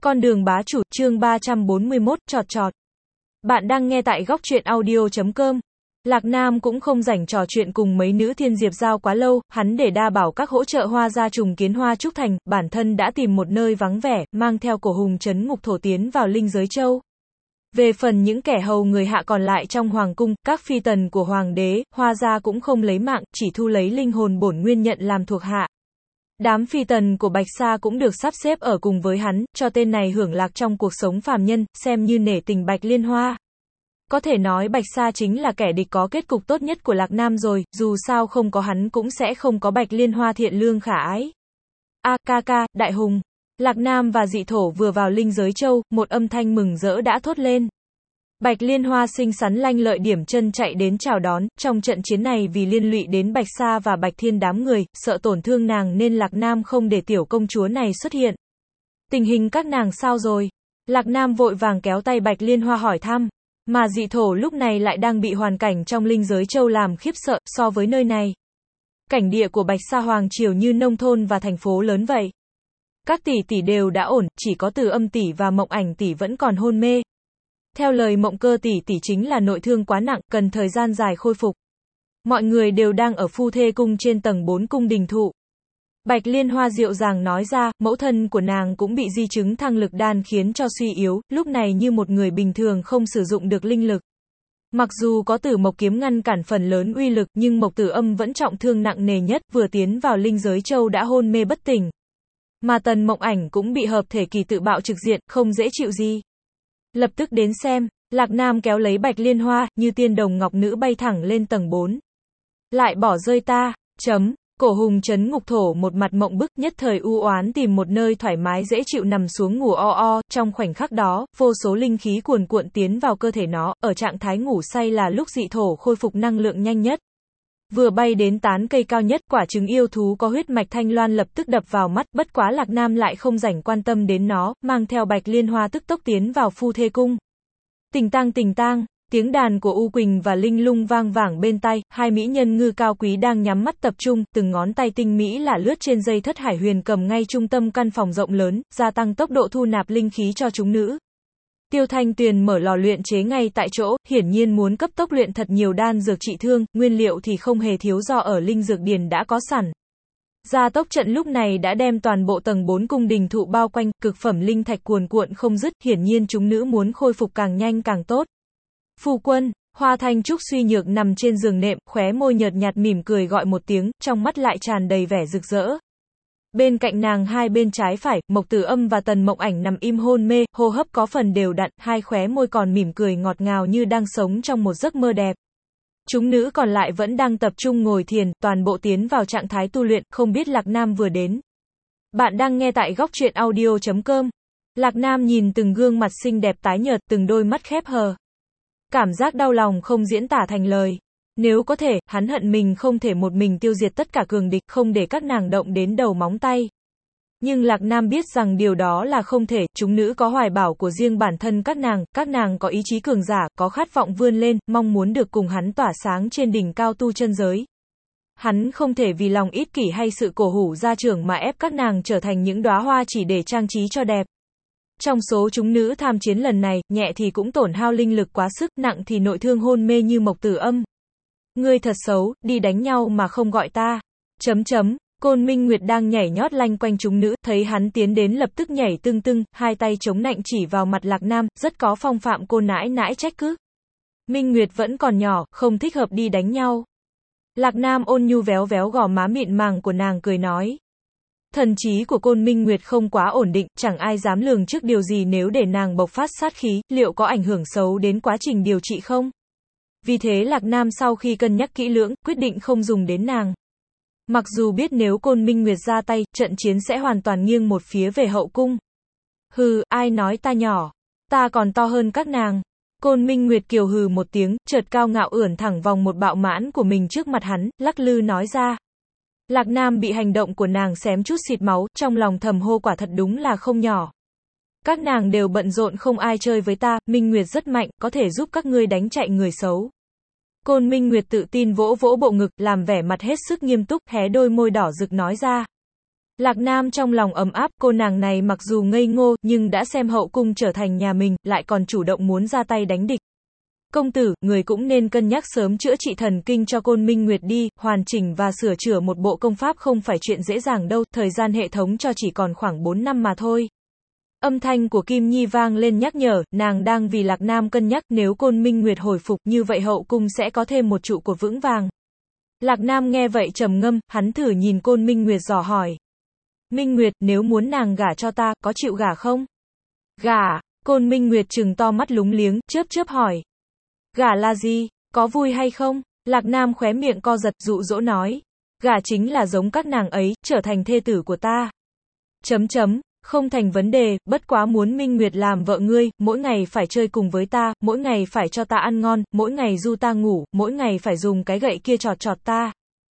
Con đường bá chủ, chương 341, chọt chọt. Bạn đang nghe tại góc truyện audio.com. Lạc Nam cũng không rảnh trò chuyện cùng mấy nữ thiên diệp giao quá lâu, hắn để đa bảo các hỗ trợ Hoa gia trùng kiến Hoa Trúc Thành, bản thân đã tìm một nơi vắng vẻ, mang theo cổ hùng trấn ngục thổ tiến vào linh giới châu. Về phần những kẻ hầu người hạ còn lại trong hoàng cung, các phi tần của hoàng đế, Hoa gia cũng không lấy mạng, chỉ thu lấy linh hồn bổn nguyên nhận làm thuộc hạ. Đám phi tần của Bạch Sa cũng được sắp xếp ở cùng với hắn, cho tên này hưởng lạc trong cuộc sống phàm nhân, xem như nể tình Bạch Liên Hoa. Có thể nói Bạch Sa chính là kẻ địch có kết cục tốt nhất của Lạc Nam rồi, dù sao không có hắn cũng sẽ không có Bạch Liên Hoa thiện lương khả ái. Ca, đại hùng. Lạc Nam và dị thổ vừa vào linh giới châu, một âm thanh mừng rỡ đã thốt lên. Bạch Liên Hoa xinh xắn lanh lợi điểm chân chạy đến chào đón, trong trận chiến này vì liên lụy đến Bạch Sa và Bạch Thiên đám người, sợ tổn thương nàng nên Lạc Nam không để tiểu công chúa này xuất hiện. Tình hình các nàng sao rồi? Lạc Nam vội vàng kéo tay Bạch Liên Hoa hỏi thăm, mà dị thổ lúc này lại đang bị hoàn cảnh trong linh giới châu làm khiếp sợ so với nơi này. Cảnh địa của Bạch Sa Hoàng Triều như nông thôn và thành phố lớn vậy. Các tỷ đều đã ổn, chỉ có Từ Âm tỷ và Mộng Ảnh tỷ vẫn còn hôn mê. Theo lời Mộng Cơ tỷ chính là nội thương quá nặng, cần thời gian dài khôi phục. Mọi người đều đang ở phu thê cung trên tầng 4 cung đình thụ. Bạch Liên Hoa dịu dàng nói ra, mẫu thân của nàng cũng bị di chứng thăng lực đan khiến cho suy yếu, lúc này như một người bình thường không sử dụng được linh lực. Mặc dù có Tử Mộc kiếm ngăn cản phần lớn uy lực, nhưng Mộc Tử Âm vẫn trọng thương nặng nề nhất, vừa tiến vào linh giới châu đã hôn mê bất tỉnh. Mà Tần Mộng Ảnh cũng bị hợp thể kỳ tự bạo trực diện, không dễ chịu gì. Lập tức đến xem, Lạc Nam kéo lấy Bạch Liên Hoa, như tiên đồng ngọc nữ bay thẳng lên tầng 4. Lại bỏ rơi ta, cổ hùng trấn ngục thổ một mặt mộng bức, nhất thời u oán tìm một nơi thoải mái dễ chịu nằm xuống ngủ trong khoảnh khắc đó, vô số linh khí cuồn cuộn tiến vào cơ thể nó, ở trạng thái ngủ say là lúc dị thổ khôi phục năng lượng nhanh nhất. Vừa bay đến tán cây cao nhất, quả trứng yêu thú có huyết mạch thanh loan lập tức đập vào mắt, bất quá Lạc Nam lại không rảnh quan tâm đến nó, mang theo Bạch Liên Hoa tức tốc tiến vào phu thê cung. Tình tang, tiếng đàn của U Quỳnh và Linh Lung vang vẳng bên tai, hai mỹ nhân ngư cao quý đang nhắm mắt tập trung, từng ngón tay tinh mỹ lả lướt trên dây thất hải huyền cầm ngay trung tâm căn phòng rộng lớn, gia tăng tốc độ thu nạp linh khí cho chúng nữ. Tiêu Thanh Tuyền mở lò luyện chế ngay tại chỗ, hiển nhiên muốn cấp tốc luyện thật nhiều đan dược trị thương, nguyên liệu thì không hề thiếu do ở linh dược điền đã có sẵn. Gia tốc trận lúc này đã đem toàn bộ tầng 4 cung đình thụ bao quanh, cực phẩm linh thạch cuồn cuộn không dứt, hiển nhiên chúng nữ muốn khôi phục càng nhanh càng tốt. Phu quân, Hoa Thanh Trúc suy nhược nằm trên giường nệm, khóe môi nhợt nhạt mỉm cười gọi một tiếng, trong mắt lại tràn đầy vẻ rực rỡ. Bên cạnh nàng hai bên trái phải, Mộc Tử Âm và Tần Mộng Ảnh nằm im hôn mê, hô hấp có phần đều đặn, hai khóe môi còn mỉm cười ngọt ngào như đang sống trong một giấc mơ đẹp. Chúng nữ còn lại vẫn đang tập trung ngồi thiền, toàn bộ tiến vào trạng thái tu luyện, không biết Lạc Nam vừa đến. Bạn đang nghe tại góc truyện audio.com. Lạc Nam nhìn từng gương mặt xinh đẹp tái nhợt, từng đôi mắt khép hờ. Cảm giác đau lòng không diễn tả thành lời. Nếu có thể, hắn hận mình không thể một mình tiêu diệt tất cả cường địch, không để các nàng động đến đầu móng tay. Nhưng Lạc Nam biết rằng điều đó là không thể, chúng nữ có hoài bão của riêng bản thân các nàng có ý chí cường giả, có khát vọng vươn lên, mong muốn được cùng hắn tỏa sáng trên đỉnh cao tu chân giới. Hắn không thể vì lòng ích kỷ hay sự cổ hủ gia trưởng mà ép các nàng trở thành những đóa hoa chỉ để trang trí cho đẹp. Trong số chúng nữ tham chiến lần này, nhẹ thì cũng tổn hao linh lực quá sức, nặng thì nội thương hôn mê như Mộc Tử Âm. Ngươi thật xấu, đi đánh nhau mà không gọi ta. Côn Minh Nguyệt đang nhảy nhót lanh quanh chúng nữ, thấy hắn tiến đến lập tức nhảy tưng, hai tay chống nạnh chỉ vào mặt Lạc Nam, rất có phong phạm cô nãi nãi trách cứ. Minh Nguyệt vẫn còn nhỏ, không thích hợp đi đánh nhau. Lạc Nam ôn nhu véo véo gò má mịn màng của nàng cười nói. Thần trí của Côn Minh Nguyệt không quá ổn định, chẳng ai dám lường trước điều gì nếu để nàng bộc phát sát khí, liệu có ảnh hưởng xấu đến quá trình điều trị không? Vì thế Lạc Nam sau khi cân nhắc kỹ lưỡng, quyết định không dùng đến nàng. Mặc dù biết nếu Côn Minh Nguyệt ra tay, trận chiến sẽ hoàn toàn nghiêng một phía về hậu cung. Hừ, ai nói ta nhỏ? Ta còn to hơn các nàng. Côn Minh Nguyệt kiều hừ một tiếng, chợt cao ngạo ưỡn thẳng vòng một bạo mãn của mình trước mặt hắn, lắc lư nói ra. Lạc Nam bị hành động của nàng xém chút xịt máu, trong lòng thầm hô quả thật đúng là không nhỏ. Các nàng đều bận rộn không ai chơi với ta, Minh Nguyệt rất mạnh, có thể giúp các ngươi đánh chạy người xấu. Côn Minh Nguyệt tự tin vỗ vỗ bộ ngực, làm vẻ mặt hết sức nghiêm túc, hé đôi môi đỏ rực nói ra. Lạc Nam trong lòng ấm áp, cô nàng này mặc dù ngây ngô, nhưng đã xem hậu cung trở thành nhà mình, lại còn chủ động muốn ra tay đánh địch. Công tử, người cũng nên cân nhắc sớm chữa trị thần kinh cho Côn Minh Nguyệt đi, hoàn chỉnh và sửa chữa một bộ công pháp không phải chuyện dễ dàng đâu, thời gian hệ thống cho chỉ còn khoảng 4 năm mà thôi. Âm thanh của Kim Nhi vang lên nhắc nhở, nàng đang vì Lạc Nam cân nhắc, nếu Côn Minh Nguyệt hồi phục như vậy hậu cung sẽ có thêm một trụ cột vững vàng. Lạc Nam nghe vậy trầm ngâm, hắn thử nhìn Côn Minh Nguyệt dò hỏi. Minh Nguyệt, nếu muốn nàng gả cho ta, có chịu gả không? Gả, Côn Minh Nguyệt trừng to mắt lúng liếng, chớp chớp hỏi. Gả là gì, có vui hay không? Lạc Nam khóe miệng co giật, dụ dỗ nói. Gả chính là giống các nàng ấy, trở thành thê tử của ta. Không thành vấn đề, bất quá muốn Minh Nguyệt làm vợ ngươi, mỗi ngày phải chơi cùng với ta, mỗi ngày phải cho ta ăn ngon, mỗi ngày du ta ngủ, mỗi ngày phải dùng cái gậy kia chọt chọt ta.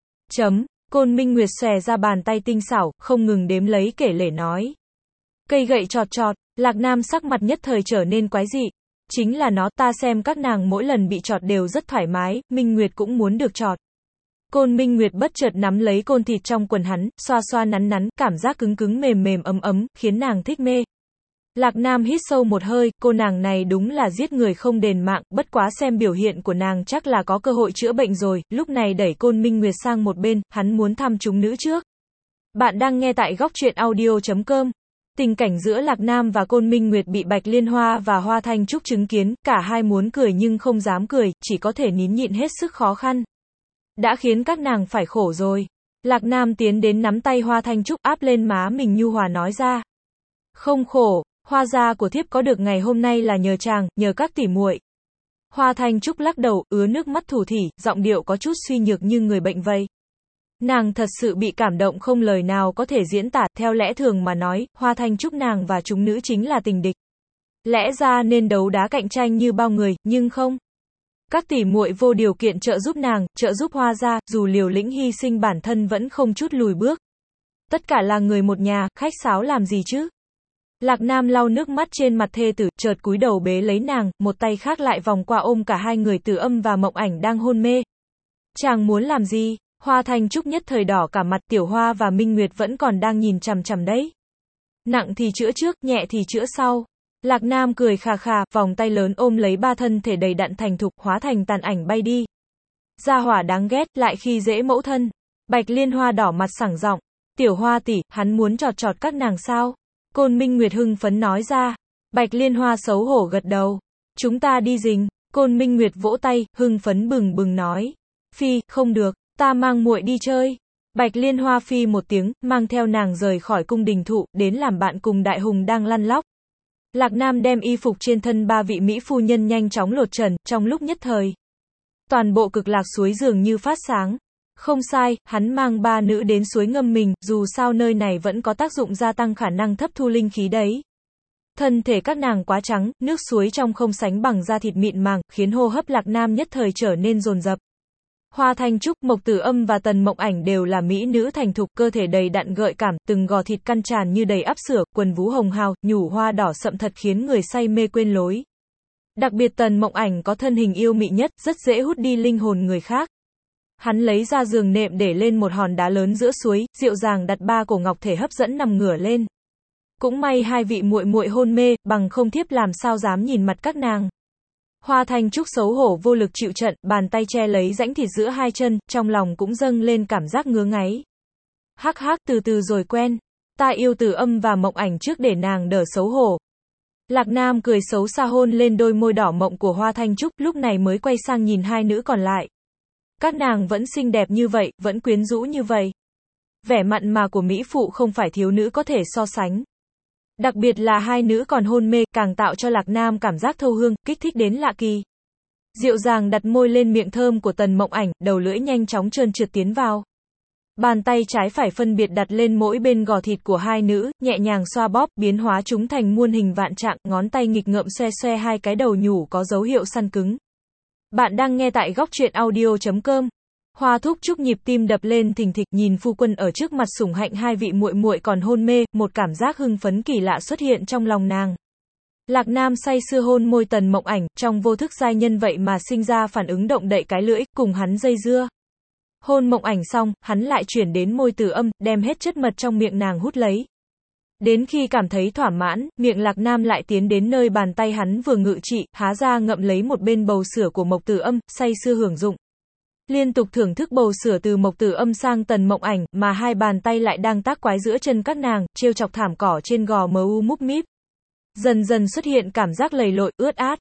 Côn Minh Nguyệt xòe ra bàn tay tinh xảo, không ngừng đếm lấy kể lể nói. Cây gậy chọt chọt, Lạc Nam sắc mặt nhất thời trở nên quái dị. Chính là nó, ta xem các nàng mỗi lần bị chọt đều rất thoải mái, Minh Nguyệt cũng muốn được chọt. Côn Minh Nguyệt bất chợt nắm lấy côn thịt trong quần hắn, xoa xoa nắn nắn, cảm giác cứng cứng mềm mềm ấm ấm, khiến nàng thích mê. Lạc Nam hít sâu một hơi, cô nàng này đúng là giết người không đền mạng, bất quá xem biểu hiện của nàng chắc là có cơ hội chữa bệnh rồi, lúc này đẩy Côn Minh Nguyệt sang một bên, hắn muốn thăm chúng nữ trước. Bạn đang nghe tại góc truyện audio.com. Tình cảnh giữa Lạc Nam và Côn Minh Nguyệt bị Bạch Liên Hoa và Hoa Thanh Trúc chứng kiến, cả hai muốn cười nhưng không dám cười, chỉ có thể nín nhịn hết sức khó khăn. Đã khiến các nàng phải khổ rồi. Lạc Nam tiến đến nắm tay Hoa Thanh Trúc áp lên má mình nhu hòa nói ra. Không khổ, Hoa gia của thiếp có được ngày hôm nay là nhờ chàng, nhờ các tỷ muội. Hoa Thanh Trúc lắc đầu, ứa nước mắt thủ thỉ, giọng điệu có chút suy nhược như người bệnh vậy. Nàng thật sự bị cảm động không lời nào có thể diễn tả, theo lẽ thường mà nói, Hoa Thanh Trúc nàng và chúng nữ chính là tình địch. Lẽ ra nên đấu đá cạnh tranh như bao người, nhưng không. Các tỷ muội vô điều kiện trợ giúp nàng, trợ giúp Hoa gia, dù liều lĩnh hy sinh bản thân vẫn không chút lùi bước. Tất cả là người một nhà, khách sáo làm gì chứ? Lạc Nam lau nước mắt trên mặt thê tử, chợt cúi đầu bế lấy nàng, một tay khác lại vòng qua ôm cả hai người Tử Âm và Mộng Ảnh đang hôn mê. Chàng muốn làm gì? Hoa Thanh Trúc nhất thời đỏ cả mặt, Tiểu Hoa và Minh Nguyệt vẫn còn đang nhìn chằm chằm đấy. Nặng thì chữa trước, nhẹ thì chữa sau. Lạc Nam cười khà khà, vòng tay lớn ôm lấy ba thân thể đầy đặn thành thục, hóa thành tàn ảnh bay đi. Gia hỏa đáng ghét, lại khi dễ mẫu thân. Bạch Liên Hoa đỏ mặt sảng giọng. Tiểu Hoa tỷ, hắn muốn chọt chọt các nàng sao? Côn Minh Nguyệt hưng phấn nói ra. Bạch Liên Hoa xấu hổ gật đầu. Chúng ta đi rình. Côn Minh Nguyệt vỗ tay, hưng phấn bừng bừng nói. Phi, không được, ta mang muội đi chơi. Bạch Liên Hoa phi một tiếng, mang theo nàng rời khỏi cung đình thụ, đến làm bạn cùng Đại Hùng đang lăn lóc. Lạc Nam đem y phục trên thân ba vị mỹ phu nhân nhanh chóng lột trần, trong lúc nhất thời. Toàn bộ Cực Lạc suối dường như phát sáng. Không sai, hắn mang ba nữ đến suối ngâm mình, dù sao nơi này vẫn có tác dụng gia tăng khả năng hấp thu linh khí đấy. Thân thể các nàng quá trắng, nước suối trong không sánh bằng da thịt mịn màng, khiến hô hấp Lạc Nam nhất thời trở nên dồn dập. Hoa Thanh Trúc, Mộc Tử Âm và Tần Mộng Ảnh đều là mỹ nữ thành thục, cơ thể đầy đặn gợi cảm, từng gò thịt căn tràn như đầy ắp sữa, quần vú hồng hào, nhủ hoa đỏ sậm thật khiến người say mê quên lối. Đặc biệt Tần Mộng Ảnh có thân hình yêu mị nhất, rất dễ hút đi linh hồn người khác. Hắn lấy ra giường nệm để lên một hòn đá lớn giữa suối, dịu dàng đặt ba cổ ngọc thể hấp dẫn nằm ngửa lên. Cũng may hai vị muội muội hôn mê, bằng không thiếp làm sao dám nhìn mặt các nàng. Hoa Thanh Trúc xấu hổ vô lực chịu trận, bàn tay che lấy rãnh thịt giữa hai chân, trong lòng cũng dâng lên cảm giác ngứa ngáy. Hắc hắc, từ từ rồi quen. Ta yêu Tử Âm và Mộng Ảnh trước để nàng đỡ xấu hổ. Lạc Nam cười xấu xa hôn lên đôi môi đỏ mộng của Hoa Thanh Trúc, lúc này mới quay sang nhìn hai nữ còn lại. Các nàng vẫn xinh đẹp như vậy, vẫn quyến rũ như vậy. Vẻ mặn mà của mỹ phụ không phải thiếu nữ có thể so sánh. Đặc biệt là hai nữ còn hôn mê, càng tạo cho Lạc Nam cảm giác thâu hương, kích thích đến lạ kỳ. Dịu dàng đặt môi lên miệng thơm của Tần Mộng Ảnh, đầu lưỡi nhanh chóng trơn trượt tiến vào. Bàn tay trái phải phân biệt đặt lên mỗi bên gò thịt của hai nữ, nhẹ nhàng xoa bóp, biến hóa chúng thành muôn hình vạn trạng, ngón tay nghịch ngợm xoe xoe hai cái đầu nhủ có dấu hiệu săn cứng. Bạn đang nghe tại góc truyện audio.com. Hoa Thúc Trúc nhịp tim đập lên thình thịch, nhìn phu quân ở trước mặt sủng hạnh hai vị muội muội còn hôn mê, một cảm giác hưng phấn kỳ lạ xuất hiện trong lòng nàng. Lạc Nam say sưa hôn môi Tần Mộng Ảnh, trong vô thức giai nhân vậy mà sinh ra phản ứng động đậy cái lưỡi, cùng hắn dây dưa. Hôn Mộng Ảnh xong, hắn lại chuyển đến môi Từ Âm, đem hết chất mật trong miệng nàng hút lấy. Đến khi cảm thấy thỏa mãn, miệng Lạc Nam lại tiến đến nơi bàn tay hắn vừa ngự trị, há ra ngậm lấy một bên bầu sữa của Mộc Từ Âm, say sưa hưởng dụng. Liên tục thưởng thức bầu sữa từ Mộc Từ Âm sang Tần Mộng Ảnh, mà hai bàn tay lại đang tác quái giữa chân các nàng, trêu chọc thảm cỏ trên gò MU múp míp. Dần dần xuất hiện cảm giác lầy lội, ướt át.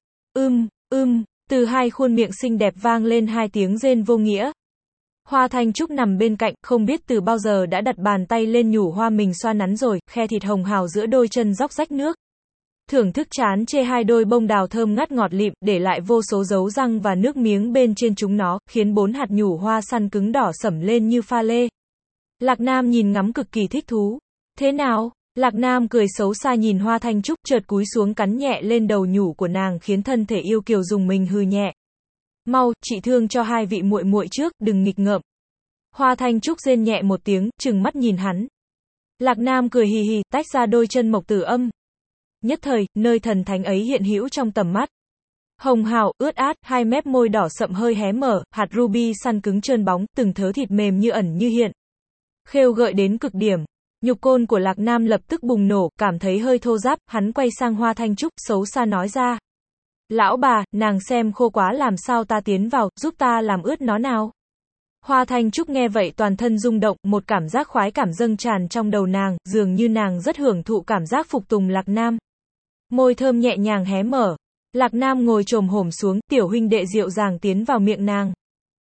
Từ hai khuôn miệng xinh đẹp vang lên hai tiếng rên vô nghĩa. Hoa Thanh Trúc nằm bên cạnh, không biết từ bao giờ đã đặt bàn tay lên nhủ hoa mình xoa nắn rồi, khe thịt hồng hào giữa đôi chân róc rách nước. Thưởng thức chán chê hai đôi bông đào thơm ngắt ngọt lịm, để lại vô số dấu răng và nước miếng bên trên chúng nó, khiến 4 hạt nhủ hoa săn cứng đỏ sẫm lên như pha lê. Lạc Nam nhìn ngắm cực kỳ thích thú. Thế nào? Lạc Nam cười xấu xa nhìn Hoa Thanh Trúc, chợt cúi xuống cắn nhẹ lên đầu nhủ của nàng, khiến thân thể yêu kiều dùng mình hừ nhẹ. Mau, chị thương cho hai vị muội muội trước, đừng nghịch ngợm. Hoa Thanh Trúc rên nhẹ một tiếng, trừng mắt nhìn hắn. Lạc Nam cười hì hì, tách ra đôi chân Mộc Từ Âm. Nhất thời, nơi thần thánh ấy hiện hữu trong tầm mắt. Hồng hào, ướt át, hai mép môi đỏ sậm hơi hé mở, hạt ruby săn cứng trơn bóng, từng thớ thịt mềm như ẩn như hiện. Khêu gợi đến cực điểm. Nhục côn của Lạc Nam lập tức bùng nổ, cảm thấy hơi thô ráp, hắn quay sang Hoa Thanh Trúc, xấu xa nói ra. Lão bà, nàng xem khô quá làm sao ta tiến vào, giúp ta làm ướt nó nào. Hoa Thanh Trúc nghe vậy toàn thân rung động, một cảm giác khoái cảm dâng tràn trong đầu nàng, dường như nàng rất hưởng thụ cảm giác phục tùng Lạc Nam. Môi thơm nhẹ nhàng hé mở. Lạc Nam ngồi chồm hổm xuống, tiểu huynh đệ dịu dàng tiến vào miệng nàng.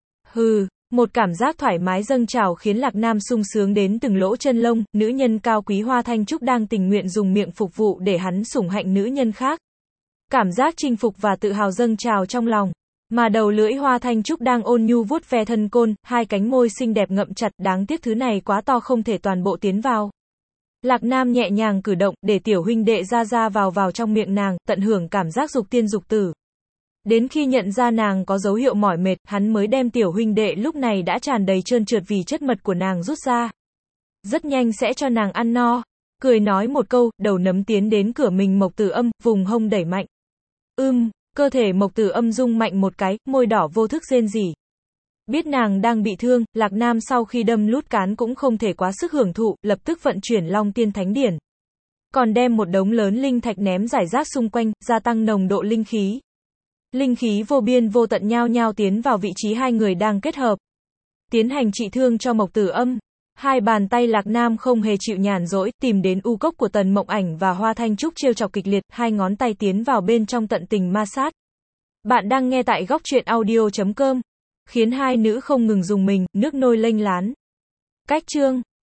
Một cảm giác thoải mái dâng trào khiến Lạc Nam sung sướng đến từng lỗ chân lông, nữ nhân cao quý Hoa Thanh Trúc đang tình nguyện dùng miệng phục vụ để hắn sủng hạnh nữ nhân khác. Cảm giác chinh phục và tự hào dâng trào trong lòng. Mà đầu lưỡi Hoa Thanh Trúc đang ôn nhu vuốt ve thân côn, hai cánh môi xinh đẹp ngậm chặt, đáng tiếc thứ này quá to không thể toàn bộ tiến vào. Lạc Nam nhẹ nhàng cử động, để tiểu huynh đệ ra vào trong miệng nàng, tận hưởng cảm giác dục tiên dục tử. Đến khi nhận ra nàng có dấu hiệu mỏi mệt, hắn mới đem tiểu huynh đệ lúc này đã tràn đầy trơn trượt vì chất mật của nàng rút ra. Rất nhanh sẽ cho nàng ăn no. Cười nói một câu, đầu nấm tiến đến cửa mình Mộc Từ Âm, vùng hông đẩy mạnh. Cơ thể Mộc Từ Âm rung mạnh một cái, môi đỏ vô thức rên rỉ. Biết nàng đang bị thương, Lạc Nam sau khi đâm lút cán cũng không thể quá sức hưởng thụ, lập tức vận chuyển Long Tiên Thánh Điển. Còn đem một đống lớn linh thạch ném rải rác xung quanh, gia tăng nồng độ linh khí. Linh khí vô biên vô tận nhao nhao tiến vào vị trí hai người đang kết hợp. Tiến hành trị thương cho Mộc Từ Âm. Hai bàn tay Lạc Nam không hề chịu nhàn rỗi, tìm đến u cốc của Tần Mộng Ảnh và Hoa Thanh Trúc trêu chọc kịch liệt, hai ngón tay tiến vào bên trong tận tình ma sát. Bạn đang nghe tại góc truyện audio.com. Khiến hai nữ không ngừng dùng mình, nước nôi lênh lán. Cách chương